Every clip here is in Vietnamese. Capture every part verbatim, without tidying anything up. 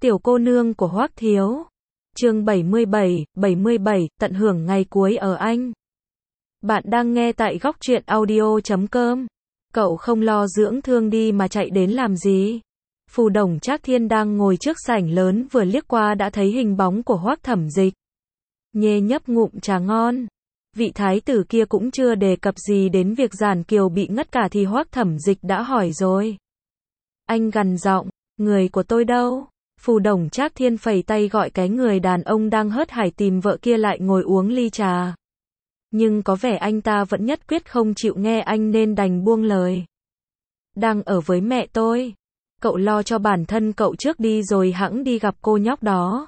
Tiểu cô nương của Hoắc Thiếu. Chương bảy mươi bảy, bảy mươi bảy, tận hưởng ngày cuối ở Anh. Bạn đang nghe tại góc truyện audio chấm com. Cậu không lo dưỡng thương đi mà chạy đến làm gì? Phù Đồng Trác Thiên đang ngồi trước sảnh lớn vừa liếc qua đã thấy hình bóng của Hoắc Thẩm Dịch. Nhê nhấp ngụm trà ngon. Vị thái tử kia cũng chưa đề cập gì đến việc Giản Kiều bị ngất cả thì Hoắc Thẩm Dịch đã hỏi rồi. Anh gằn giọng, người của tôi đâu? Phù Đồng Trác Thiên phẩy tay gọi cái người đàn ông đang hớt hải tìm vợ kia lại ngồi uống ly trà. Nhưng có vẻ anh ta vẫn nhất quyết không chịu nghe anh nên đành buông lời. Đang ở với mẹ tôi. Cậu lo cho bản thân cậu trước đi rồi hẵng đi gặp cô nhóc đó.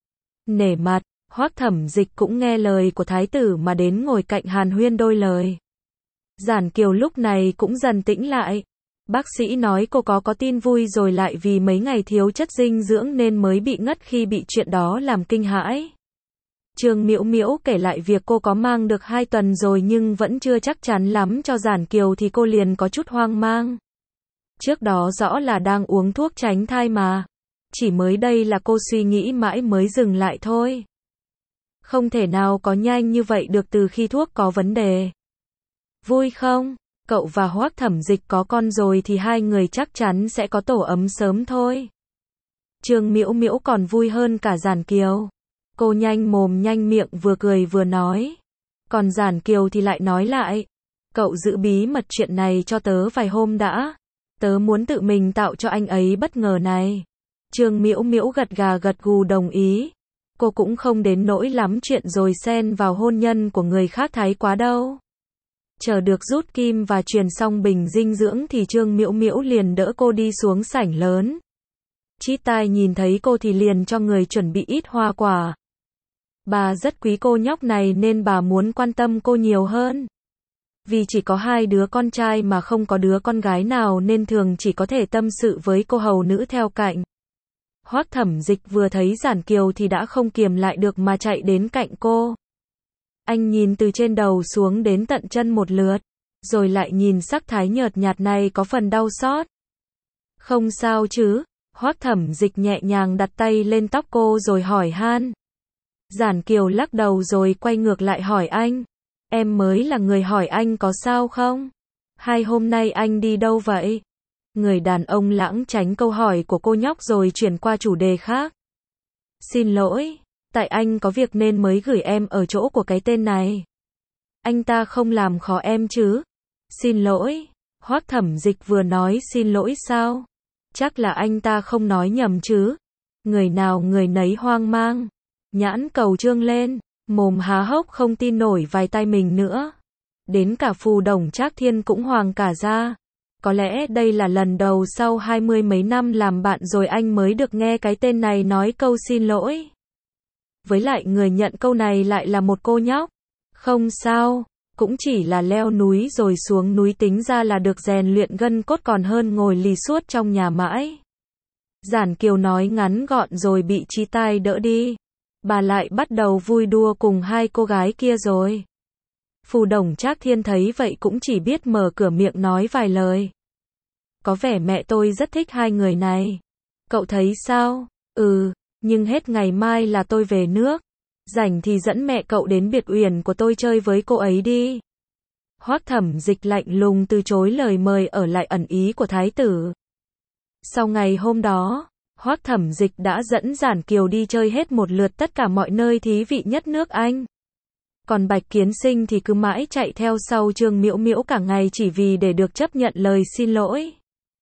Nể mặt, Hoắc Thẩm Dịch cũng nghe lời của thái tử mà đến ngồi cạnh hàn huyên đôi lời. Giản Kiều lúc này cũng dần tĩnh lại. Bác sĩ nói cô có có tin vui rồi lại vì mấy ngày thiếu chất dinh dưỡng nên mới bị ngất khi bị chuyện đó làm kinh hãi. Trương Miễu Miễu kể lại việc cô có mang được hai tuần rồi nhưng vẫn chưa chắc chắn lắm cho Giản Kiều thì cô liền có chút hoang mang. Trước đó rõ là đang uống thuốc tránh thai mà. Chỉ mới đây là cô suy nghĩ mãi mới dừng lại thôi. Không thể nào có nhanh như vậy được từ khi thuốc có vấn đề. Vui không? Cậu và Hoắc Thẩm Dịch có con rồi thì hai người chắc chắn sẽ có tổ ấm sớm thôi. Trương Miễu Miễu còn vui hơn cả Giản Kiều. Cô nhanh mồm nhanh miệng vừa cười vừa nói. Còn Giản Kiều thì lại nói lại. Cậu giữ bí mật chuyện này cho tớ vài hôm đã. Tớ muốn tự mình tạo cho anh ấy bất ngờ này. Trương Miễu Miễu gật gà gật gù đồng ý. Cô cũng không đến nỗi lắm chuyện rồi xen vào hôn nhân của người khác thái quá đâu. Chờ được rút kim và truyền xong bình dinh dưỡng thì Trương Miễu Miễu liền đỡ cô đi xuống sảnh lớn. Chít tai nhìn thấy cô thì liền cho người chuẩn bị ít hoa quả. Bà rất quý cô nhóc này nên bà muốn quan tâm cô nhiều hơn. Vì chỉ có hai đứa con trai mà không có đứa con gái nào nên thường chỉ có thể tâm sự với cô hầu nữ theo cạnh. Hoắc Thẩm Dịch vừa thấy Giản Kiều thì đã không kiềm lại được mà chạy đến cạnh cô. Anh nhìn từ trên đầu xuống đến tận chân một lượt, rồi lại nhìn sắc thái nhợt nhạt này có phần đau xót. Không sao chứ? Hoắc Thẩm Dịch nhẹ nhàng đặt tay lên tóc cô rồi hỏi han. Giản Kiều lắc đầu rồi quay ngược lại hỏi anh. Em mới là người hỏi anh có sao không? Hai hôm nay anh đi đâu vậy? Người đàn ông lãng tránh câu hỏi của cô nhóc rồi chuyển qua chủ đề khác. Xin lỗi, tại anh có việc nên mới gửi em ở chỗ của cái tên này. Anh ta không làm khó em chứ? Xin lỗi, Hoắc Thẩm Dịch vừa nói xin lỗi sao? Chắc là anh ta không nói nhầm chứ? Người nào người nấy hoang mang. Nhãn cầu trương lên, mồm há hốc không tin nổi vài tai mình nữa. Đến cả Phù Đồng Trác Thiên cũng hoàng cả ra. Có lẽ đây là lần đầu sau hai mươi mấy năm làm bạn rồi anh mới được nghe cái tên này nói câu xin lỗi. Với lại người nhận câu này lại là một cô nhóc. Không sao, cũng chỉ là leo núi rồi xuống núi tính ra là được rèn luyện gân cốt còn hơn ngồi lì suốt trong nhà mãi. Giản Kiều nói ngắn gọn rồi bị Chí Tai đỡ đi. Bà lại bắt đầu vui đùa cùng hai cô gái kia rồi. Phù Đồng Trác Thiên thấy vậy cũng chỉ biết mở cửa miệng nói vài lời. Có vẻ mẹ tôi rất thích hai người này. Cậu thấy sao? Ừ, nhưng hết ngày mai là tôi về nước. Rảnh thì dẫn mẹ cậu đến biệt uyển của tôi chơi với cô ấy đi. Hoắc Thẩm Dịch lạnh lùng từ chối lời mời ở lại ẩn ý của thái tử. Sau ngày hôm đó, Hoắc Thẩm Dịch đã dẫn Giản Kiều đi chơi hết một lượt tất cả mọi nơi thí vị nhất nước Anh. Còn Bạch Kiến Sinh thì cứ mãi chạy theo sau Trương Miễu Miễu cả ngày chỉ vì để được chấp nhận lời xin lỗi.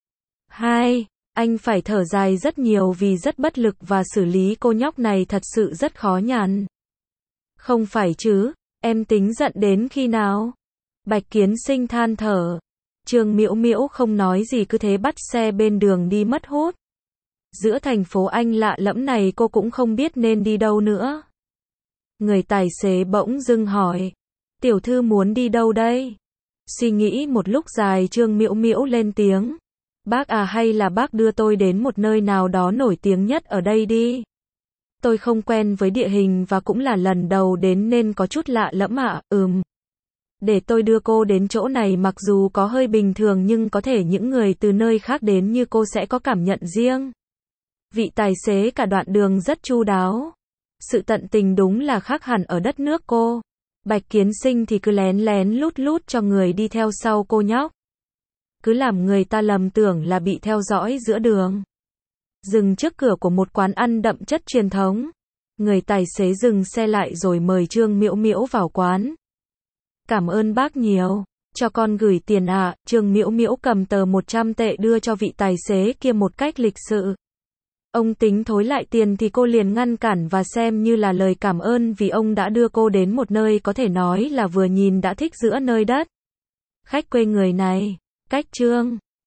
Hai, anh phải thở dài rất nhiều vì rất bất lực và xử lý cô nhóc này thật sự rất khó nhằn. Không phải chứ, em tính giận đến khi nào? Bạch Kiến Sinh than thở. Trương Miễu Miễu không nói gì cứ thế bắt xe bên đường đi mất hút. Giữa thành phố Anh lạ lẫm này cô cũng không biết nên đi đâu nữa. Người tài xế bỗng dưng hỏi. Tiểu thư muốn đi đâu đây? Suy nghĩ một lúc dài Trương Miễu Miễu lên tiếng. Bác à hay là bác đưa tôi đến một nơi nào đó nổi tiếng nhất ở đây đi. Tôi không quen với địa hình và cũng là lần đầu đến nên có chút lạ lẫm ạ, à. Ừm. Để tôi đưa cô đến chỗ này mặc dù có hơi bình thường nhưng có thể những người từ nơi khác đến như cô sẽ có cảm nhận riêng. Vị tài xế cả đoạn đường rất chu đáo. Sự tận tình đúng là khác hẳn ở đất nước cô. Bạch Kiến Sinh thì cứ lén lén lút lút cho người đi theo sau cô nhóc. Cứ làm người ta lầm tưởng là bị theo dõi giữa đường. Dừng trước cửa của một quán ăn đậm chất truyền thống. Người tài xế dừng xe lại rồi mời Trương Miễu Miễu vào quán. Cảm ơn bác nhiều. Cho con gửi tiền ạ. À. Trương Miễu Miễu cầm tờ một trăm tệ đưa cho vị tài xế kia một cách lịch sự. Ông tính thối lại tiền thì cô liền ngăn cản và xem như là lời cảm ơn vì ông đã đưa cô đến một nơi có thể nói là vừa nhìn đã thích giữa nơi đất. Khách quê người này. Cách Trương